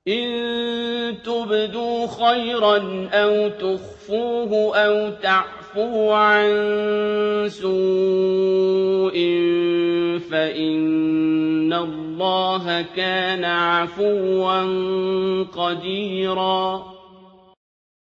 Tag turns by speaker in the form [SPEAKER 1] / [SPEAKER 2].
[SPEAKER 1] إِن تُبْدُوا خَيْرًا أَوْ تُخْفُوهُ أَوْ تَعْفُوا عَن سُوءٍ فَإِنَّ اللَّهَ كَانَ عَفُوًّا قَدِيرًا